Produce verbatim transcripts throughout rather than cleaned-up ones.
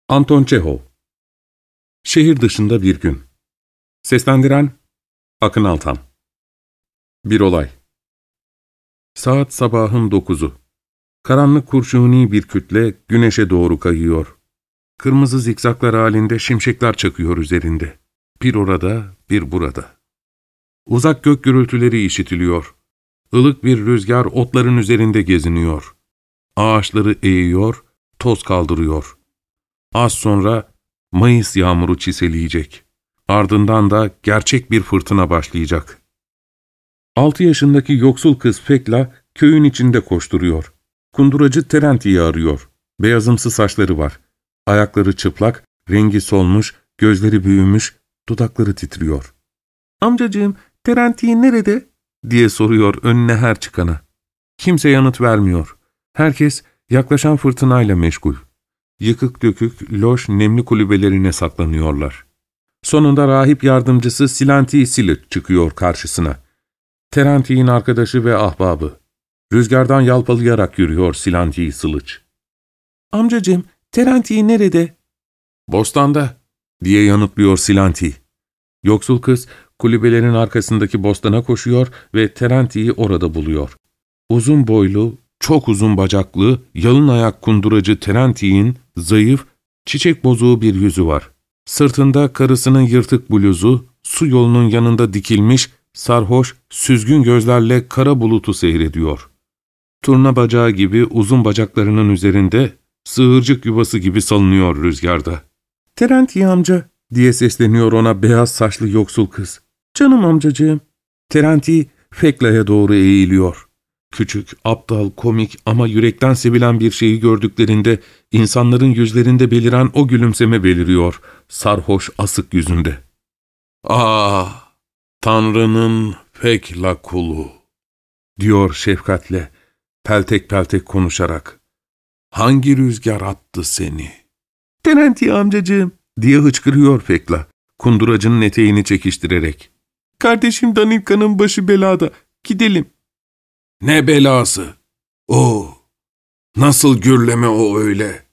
Anton Çehov. Şehir dışında bir gün. Seslendiren Akın Altan. Bir olay. Saat sabahın dokuzu. Karanlık kurşuni bir kütle güneşe doğru kayıyor. Kırmızı zikzaklar halinde şimşekler çakıyor üzerinde. Bir orada, bir burada. Uzak gök gürültüleri işitiliyor. Ilık bir rüzgar otların üzerinde geziniyor. Ağaçları eğiyor, toz kaldırıyor. Az sonra Mayıs yağmuru çiseleyecek. Ardından da gerçek bir fırtına başlayacak. Altı yaşındaki yoksul kız Fekla köyün içinde koşturuyor. Kunduracı Terenti'yi arıyor. Beyazımsı saçları var. Ayakları çıplak, rengi solmuş, gözleri büyümüş, dudakları titriyor. ''Amcacığım, Terenti nerede?'' diye soruyor önüne her çıkana. Kimse yanıt vermiyor. Herkes yaklaşan fırtınayla meşgul. Yıkık dökük, loş, nemli kulübelerine saklanıyorlar. Sonunda rahip yardımcısı Silanti Silit çıkıyor karşısına. Terenti'nin arkadaşı ve ahbabı. Rüzgardan yalpalayarak yürüyor Silanti Sılıç. ''Amcacığım, Terenti nerede?'' ''Bostanda'' diye yanıtlıyor Silanti. Yoksul kız kulübelerin arkasındaki bostana koşuyor ve Terenti'yi orada buluyor. Uzun boylu, çok uzun bacaklı, yalın ayak kunduracı Terenti'nin zayıf, çiçek bozuğu bir yüzü var. Sırtında karısının yırtık bluzu, su yolunun yanında dikilmiş, sarhoş, süzgün gözlerle kara bulutu seyrediyor. Turna bacağı gibi uzun bacaklarının üzerinde, sığırcık yuvası gibi salınıyor rüzgarda. ''Terenti amca'' diye sesleniyor ona beyaz saçlı yoksul kız. ''Canım amcacığım.'' Terenti, Fekla'ya doğru eğiliyor. Küçük, aptal, komik ama yürekten sevilen bir şeyi gördüklerinde insanların yüzlerinde beliren o gülümseme beliriyor, sarhoş asık yüzünde. ''Ah, Tanrı'nın Fekla kulu'' diyor şefkatle, peltek peltek konuşarak. ''Hangi rüzgar attı seni?'' ''Terenti amcacığım'' diye hıçkırıyor Fekla, kunduracının eteğini çekiştirerek. ''Kardeşim Danilka'nın başı belada, gidelim.'' ''Ne belası? O, nasıl gürleme o öyle?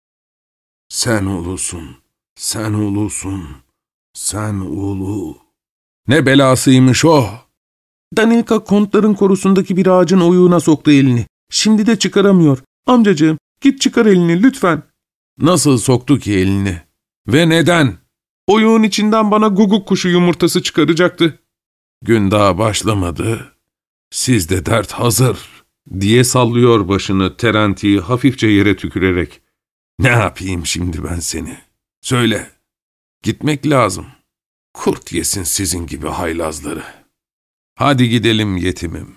Sen ulusun, sen ulusun, sen ulu. Ne belasıymış o?'' ''Danilka kontların korusundaki bir ağacın oyuğuna soktu elini. Şimdi de çıkaramıyor. Amcacığım, git çıkar elini lütfen.'' ''Nasıl soktu ki elini? Ve neden?'' ''Oyuğun içinden bana guguk kuşu yumurtası çıkaracaktı.'' ''Gün daha başlamadı. Sizde dert hazır.'' diye sallıyor başını Terenti'yi hafifçe yere tükürerek. ''Ne yapayım şimdi ben seni? Söyle. Gitmek lazım. Kurt yesin sizin gibi haylazları. Hadi gidelim yetimim.''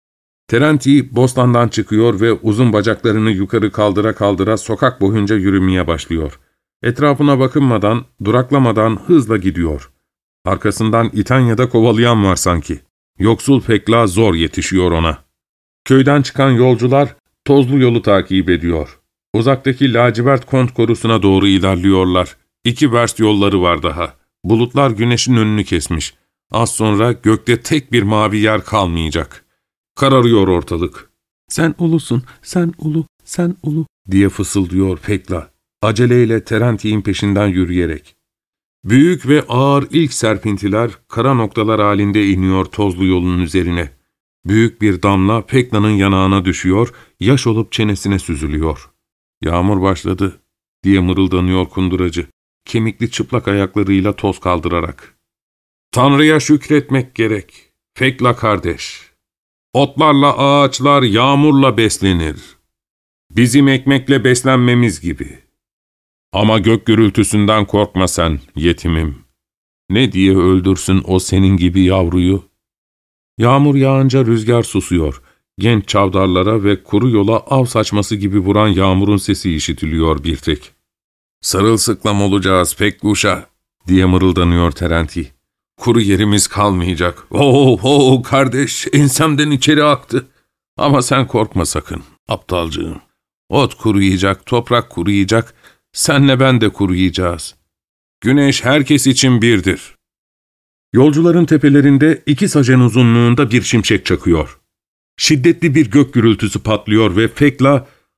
Terenti bostandan çıkıyor ve uzun bacaklarını yukarı kaldıra kaldıra sokak boyunca yürümeye başlıyor. Etrafına bakınmadan, duraklamadan hızla gidiyor. Arkasından iten ya da kovalayan var sanki. Yoksul Fekla zor yetişiyor ona. Köyden çıkan yolcular tozlu yolu takip ediyor. Uzaktaki lacivert kont korusuna doğru ilerliyorlar. İki verst yolları var daha. Bulutlar güneşin önünü kesmiş. Az sonra gökte tek bir mavi yer kalmayacak. Kararıyor ortalık. ''Sen ulusun, sen ulu, sen ulu'' diye fısıldıyor Fekla, aceleyle Terenti'nin peşinden yürüyerek. Büyük ve ağır ilk serpintiler kara noktalar halinde iniyor tozlu yolun üzerine. Büyük bir damla Fekla'nın yanağına düşüyor, yaş olup çenesine süzülüyor. ''Yağmur başladı'' diye mırıldanıyor kunduracı, kemikli çıplak ayaklarıyla toz kaldırarak. ''Tanrı'ya şükretmek gerek, Fekla kardeş. Otlarla ağaçlar yağmurla beslenir. Bizim ekmekle beslenmemiz gibi. Ama gök gürültüsünden korkma sen, yetimim. Ne diye öldürsün o senin gibi yavruyu?'' Yağmur yağınca rüzgar susuyor. Genç çavdarlara ve kuru yola av saçması gibi vuran yağmurun sesi işitiliyor bir tek. ''Sarılsıklam olacağız Fekluşa'' diye mırıldanıyor Terenti. ''Kuru yerimiz kalmayacak. Oh, oh kardeş, ensemden içeri aktı. Ama sen korkma sakın, aptalcığım. Ot kuruyacak, toprak kuruyacak, senle ben de kuruyacağız. Güneş herkes için birdir.'' Yolcuların tepelerinde iki sajen uzunluğunda bir şimşek çakıyor. Şiddetli bir gök gürültüsü patlıyor ve Fekla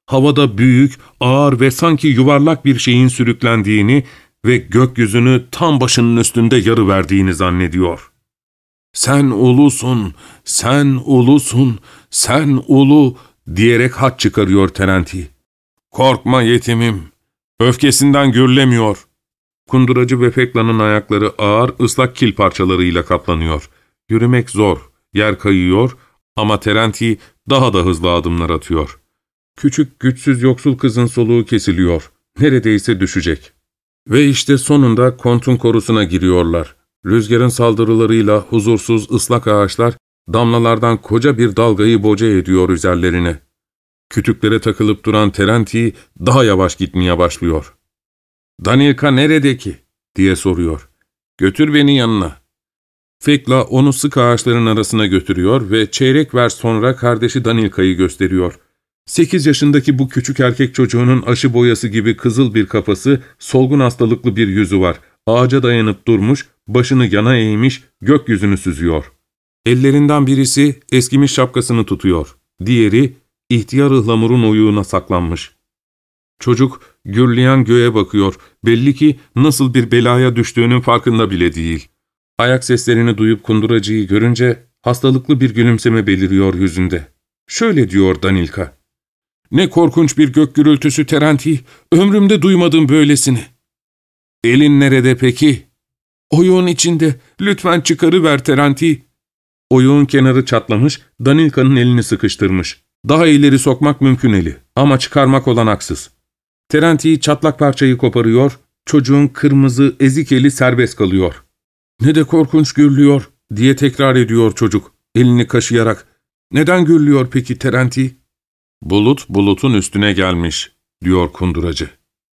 havada büyük, ağır ve sanki yuvarlak bir şeyin sürüklendiğini ve gökyüzünü tam başının üstünde yarıverdiğini zannediyor. ''Sen ulusun, sen ulusun, sen ulu'' diyerek hat çıkarıyor Terenti. ''Korkma yetimim, öfkesinden gürlemiyor.'' Kunduracı ve Fekla'nın ayakları ağır, ıslak kil parçalarıyla kaplanıyor. Yürümek zor, yer kayıyor ama Terenti daha da hızlı adımlar atıyor. Küçük, güçsüz yoksul kızın soluğu kesiliyor. Neredeyse düşecek. Ve işte sonunda kontun korusuna giriyorlar. Rüzgarın saldırılarıyla huzursuz ıslak ağaçlar damlalardan koca bir dalgayı boca ediyor üzerlerine. Kütüklere takılıp duran Terenti daha yavaş gitmeye başlıyor. ''Danilka nerede ki?'' diye soruyor. ''Götür beni yanına.'' Fekla onu sık ağaçların arasına götürüyor ve çeyrek vers sonra kardeşi Danilka'yı gösteriyor. Sekiz yaşındaki bu küçük erkek çocuğunun aşı boyası gibi kızıl bir kafası, solgun hastalıklı bir yüzü var. Ağaca dayanıp durmuş, başını yana eğmiş, gökyüzünü süzüyor. Ellerinden birisi eskimiş şapkasını tutuyor. Diğeri ihtiyar ıhlamurun oyuğuna saklanmış. Çocuk gürleyen göğe bakıyor. Belli ki nasıl bir belaya düştüğünün farkında bile değil. Ayak seslerini duyup kunduracıyı görünce hastalıklı bir gülümseme beliriyor yüzünde. Şöyle diyor Danilka. ''Ne korkunç bir gök gürültüsü Terenti, ömrümde duymadım böylesini.'' ''Elin nerede peki?'' ''Oyuğun içinde, lütfen çıkarıver Terenti.'' Oyuğun kenarı çatlamış, Danilka'nın elini sıkıştırmış. Daha ileri sokmak mümkün eli ama çıkarmak olanaksız. Terenti çatlak parçayı koparıyor, çocuğun kırmızı ezik eli serbest kalıyor. ''Ne de korkunç gürlüyor.'' diye tekrar ediyor çocuk, elini kaşıyarak. ''Neden gürlüyor peki Terenti?'' ''Bulut bulutun üstüne gelmiş.'' diyor kunduracı.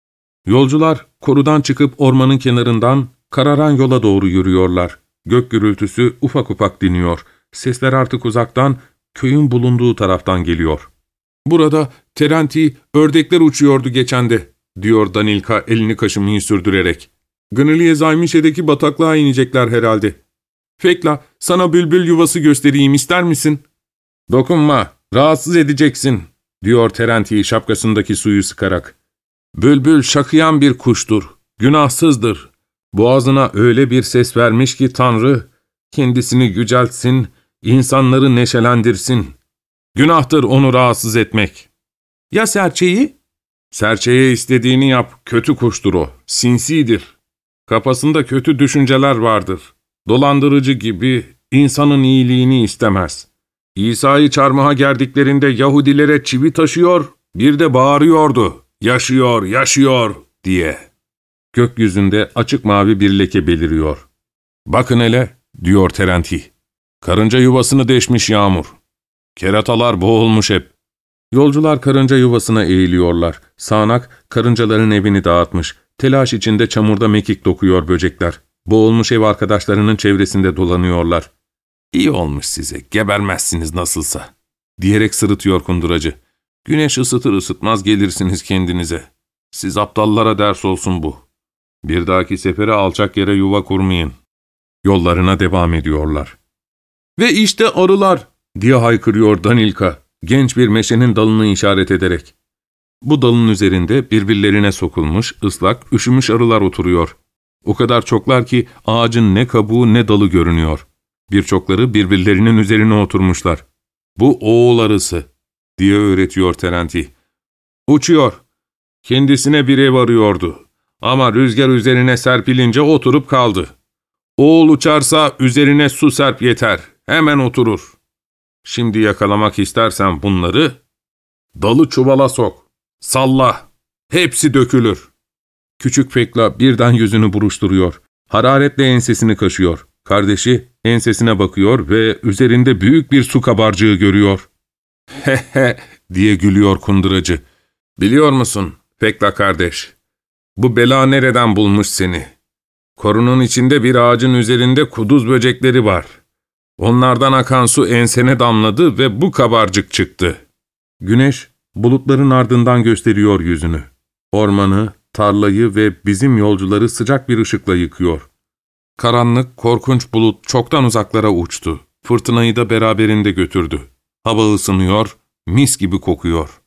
Yolcular korudan çıkıp ormanın kenarından kararan yola doğru yürüyorlar. Gök gürültüsü ufak ufak diniyor. Sesler artık uzaktan, köyün bulunduğu taraftan geliyor. ''Burada Terenti, ördekler uçuyordu geçende.'' diyor Danilka elini kaşımayı sürdürerek. ''Gınılıye Zaymişe'deki bataklığa inecekler herhalde. Fekla, sana bülbül yuvası göstereyim ister misin?'' ''Dokunma, rahatsız edeceksin.'' diyor Terenti şapkasındaki suyu sıkarak. ''Bülbül şakıyan bir kuştur, günahsızdır. Boğazına öyle bir ses vermiş ki Tanrı, kendisini yüceltsin, insanları neşelendirsin. Günahtır onu rahatsız etmek.'' ''Ya serçeyi?'' ''Serçeye istediğini yap, kötü kuştur o, sinsidir. Kafasında kötü düşünceler vardır. Dolandırıcı gibi insanın iyiliğini istemez. İsa'yı çarmıha gerdiklerinde Yahudilere çivi taşıyor, bir de bağırıyordu, yaşıyor, yaşıyor diye.'' Gökyüzünde açık mavi bir leke beliriyor. ''Bakın hele'' diyor Terenti. ''Karınca yuvasını deşmiş yağmur. Keratalar boğulmuş hep.'' Yolcular karınca yuvasına eğiliyorlar. Sağanak karıncaların evini dağıtmış. Telaş içinde çamurda mekik dokuyor böcekler. Boğulmuş ev arkadaşlarının çevresinde dolanıyorlar. ''İyi olmuş size, gebermezsiniz nasılsa.'' diyerek sırıtıyor kunduracı. ''Güneş ısıtır ısıtmaz gelirsiniz kendinize. Siz aptallara ders olsun bu. Bir dahaki sefere alçak yere yuva kurmayın.'' Yollarına devam ediyorlar. ''Ve işte arılar!'' diye haykırıyor Danilka, genç bir meşenin dalını işaret ederek. Bu dalın üzerinde birbirlerine sokulmuş, ıslak, üşümüş arılar oturuyor. O kadar çoklar ki ağacın ne kabuğu ne dalı görünüyor. Birçokları birbirlerinin üzerine oturmuşlar. ''Bu oğul arısı'' diye öğretiyor Terenti. ''Uçuyor. Kendisine bir ev arıyordu. Ama rüzgar üzerine serpilince oturup kaldı. Oğul uçarsa üzerine su serp yeter. Hemen oturur. Şimdi yakalamak istersen bunları, dalı çuvala sok. Salla. Hepsi dökülür.'' Küçük Fekla birden yüzünü buruşturuyor. Hararetle ensesini kaşıyor. Kardeşi ensesine bakıyor ve üzerinde büyük bir su kabarcığı görüyor. ''He he'' diye gülüyor kunduracı. ''Biliyor musun Fekla kardeş, bu bela nereden bulmuş seni? Korunun içinde bir ağacın üzerinde kuduz böcekleri var. Onlardan akan su ensene damladı ve bu kabarcık çıktı.'' Güneş bulutların ardından gösteriyor yüzünü. Ormanı, tarlayı ve bizim yolcuları sıcak bir ışıkla yıkıyor. Karanlık, korkunç bulut çoktan uzaklara uçtu. Fırtınayı da beraberinde götürdü. Hava ısınıyor, mis gibi kokuyor.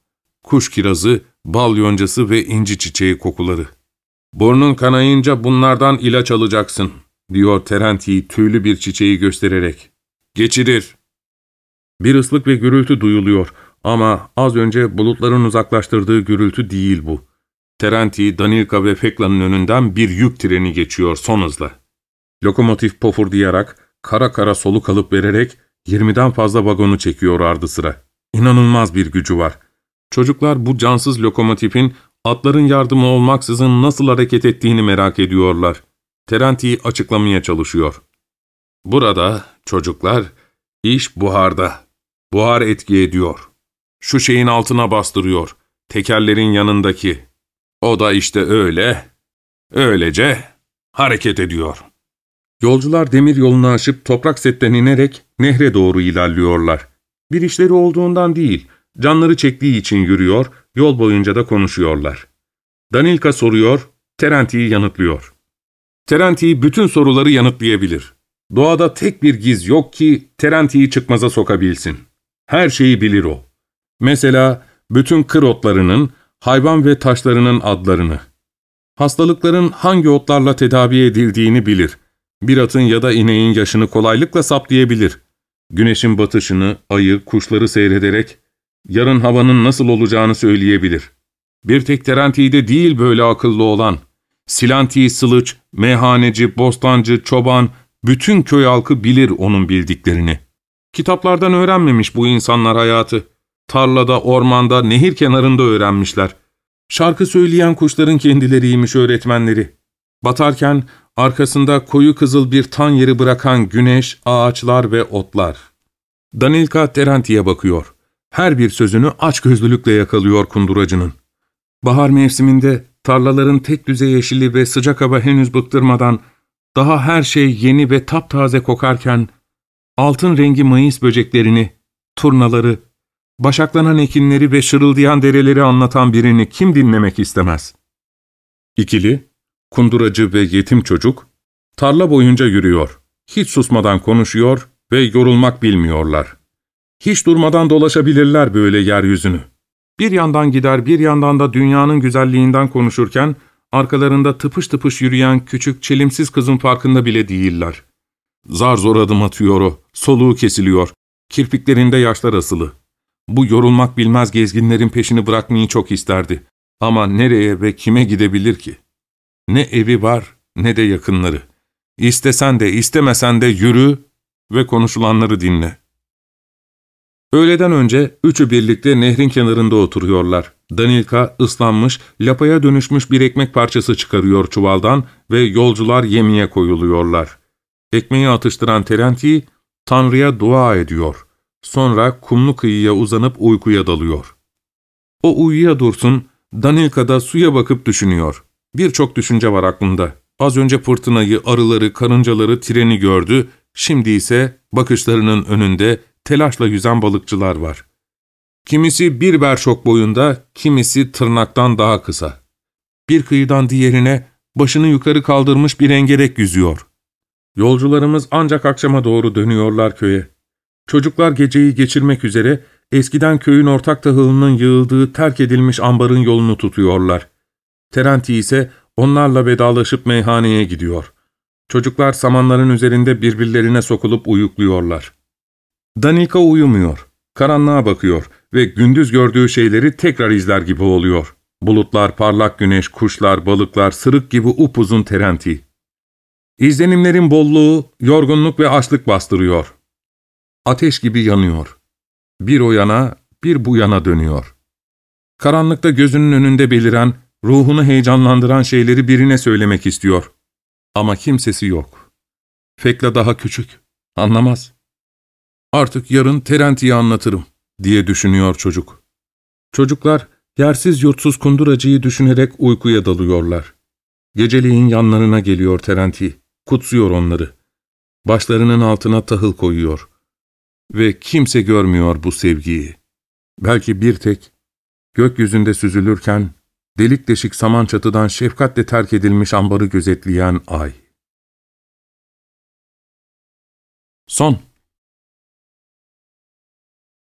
kuş kirazı, bal yoncası ve inci çiçeği kokuları. ''Burnun kanayınca bunlardan ilaç alacaksın.'' diyor Terenti tüylü bir çiçeği göstererek. ''Geçirir.'' Bir ıslık ve gürültü duyuluyor ama az önce bulutların uzaklaştırdığı gürültü değil bu. Terenti, Danilka ve Fekla'nın önünden bir yük treni geçiyor son hızla. Lokomotif pofurdayarak, kara kara soluk alıp vererek yirmiden fazla vagonu çekiyor ardı sıra. İnanılmaz bir gücü var. Çocuklar bu cansız lokomotifin atların yardımı olmaksızın nasıl hareket ettiğini merak ediyorlar. Terenti açıklamaya çalışıyor. ''Burada çocuklar, iş buharda. Buhar etki ediyor. Şu şeyin altına bastırıyor. Tekerlerin yanındaki. O da işte öyle, öylece hareket ediyor.'' Yolcular demir yolunu aşıp toprak setten inerek nehre doğru ilerliyorlar. Bir işleri olduğundan değil, canları çektiği için yürüyor, yol boyunca da konuşuyorlar. Danilka soruyor, Terenti yanıtlıyor. Terenti bütün soruları yanıtlayabilir. Doğada tek bir giz yok ki Terenti'yi çıkmaza sokabilsin. Her şeyi bilir o. Mesela bütün kır otlarının, hayvan ve taşlarının adlarını. Hastalıkların hangi otlarla tedavi edildiğini bilir. Bir atın ya da ineğin yaşını kolaylıkla saptayabilir. Güneşin batışını, ayı, kuşları seyrederek yarın havanın nasıl olacağını söyleyebilir. Bir tek Terenti'de değil böyle akıllı olan. Silanti, Sılıç, meyhaneci, bostancı, çoban, bütün köy halkı bilir onun bildiklerini. Kitaplardan öğrenmemiş bu insanlar hayatı. Tarlada, ormanda, nehir kenarında öğrenmişler. Şarkı söyleyen kuşların kendileriymiş öğretmenleri. Batarken arkasında koyu kızıl bir tan yeri bırakan güneş, ağaçlar ve otlar. Danilka Terenti'ye bakıyor. Her bir sözünü açgözlülükle yakalıyor kunduracının. Bahar mevsiminde tarlaların tek düze yeşili ve sıcak hava henüz bıktırmadan, daha her şey yeni ve taptaze kokarken, altın rengi mayıs böceklerini, turnaları, başaklanan ekinleri ve şırıldayan dereleri anlatan birini kim dinlemek istemez? İkili, kunduracı ve yetim çocuk, tarla boyunca yürüyor. Hiç susmadan konuşuyor ve yorulmak bilmiyorlar. Hiç durmadan dolaşabilirler böyle yeryüzünü. Bir yandan gider, bir yandan da dünyanın güzelliğinden konuşurken, arkalarında tıpış tıpış yürüyen küçük, çelimsiz kızın farkında bile değiller. Zar zor adım atıyor o, soluğu kesiliyor, kirpiklerinde yaşlar asılı. Bu yorulmak bilmez gezginlerin peşini bırakmayı çok isterdi. Ama nereye ve kime gidebilir ki? Ne evi var, ne de yakınları. İstesen de istemesen de yürü ve konuşulanları dinle. Öğleden önce üçü birlikte nehrin kenarında oturuyorlar. Danilka ıslanmış, lapaya dönüşmüş bir ekmek parçası çıkarıyor çuvaldan ve yolcular yemeğe koyuluyorlar. Ekmeği atıştıran Terenti, Tanrı'ya dua ediyor. Sonra kumlu kıyıya uzanıp uykuya dalıyor. O uyuya dursun, Danilka da suya bakıp düşünüyor. Birçok düşünce var aklında. Az önce fırtınayı, arıları, karıncaları, treni gördü, şimdi ise bakışlarının önünde telaşla yüzen balıkçılar var. Kimisi bir berşok boyunda, kimisi tırnaktan daha kısa. Bir kıyıdan diğerine başını yukarı kaldırmış bir engerek yüzüyor. Yolcularımız ancak akşama doğru dönüyorlar köye. Çocuklar geceyi geçirmek üzere eskiden köyün ortak tahılının yığıldığı terk edilmiş ambarın yolunu tutuyorlar. Terenti ise onlarla vedalaşıp meyhaneye gidiyor. Çocuklar samanların üzerinde birbirlerine sokulup uyukluyorlar. Danilka uyumuyor, karanlığa bakıyor ve gündüz gördüğü şeyleri tekrar izler gibi oluyor. Bulutlar, parlak güneş, kuşlar, balıklar, sırık gibi upuzun Terenti. İzlenimlerin bolluğu, yorgunluk ve açlık bastırıyor. Ateş gibi yanıyor. Bir o yana, bir bu yana dönüyor. Karanlıkta gözünün önünde beliren, ruhunu heyecanlandıran şeyleri birine söylemek istiyor. Ama kimsesi yok. Fekla daha küçük, anlamaz. Artık yarın Terenti'ye anlatırım, diye düşünüyor çocuk. Çocuklar, yersiz yurtsuz kunduracıyı düşünerek uykuya dalıyorlar. Geceliğin yanlarına geliyor Terenti, kutsuyor onları. Başlarının altına tahıl koyuyor. Ve kimse görmüyor bu sevgiyi. Belki bir tek, gökyüzünde süzülürken, delik deşik saman çatıdan şefkatle terk edilmiş ambarı gözetleyen ay. Son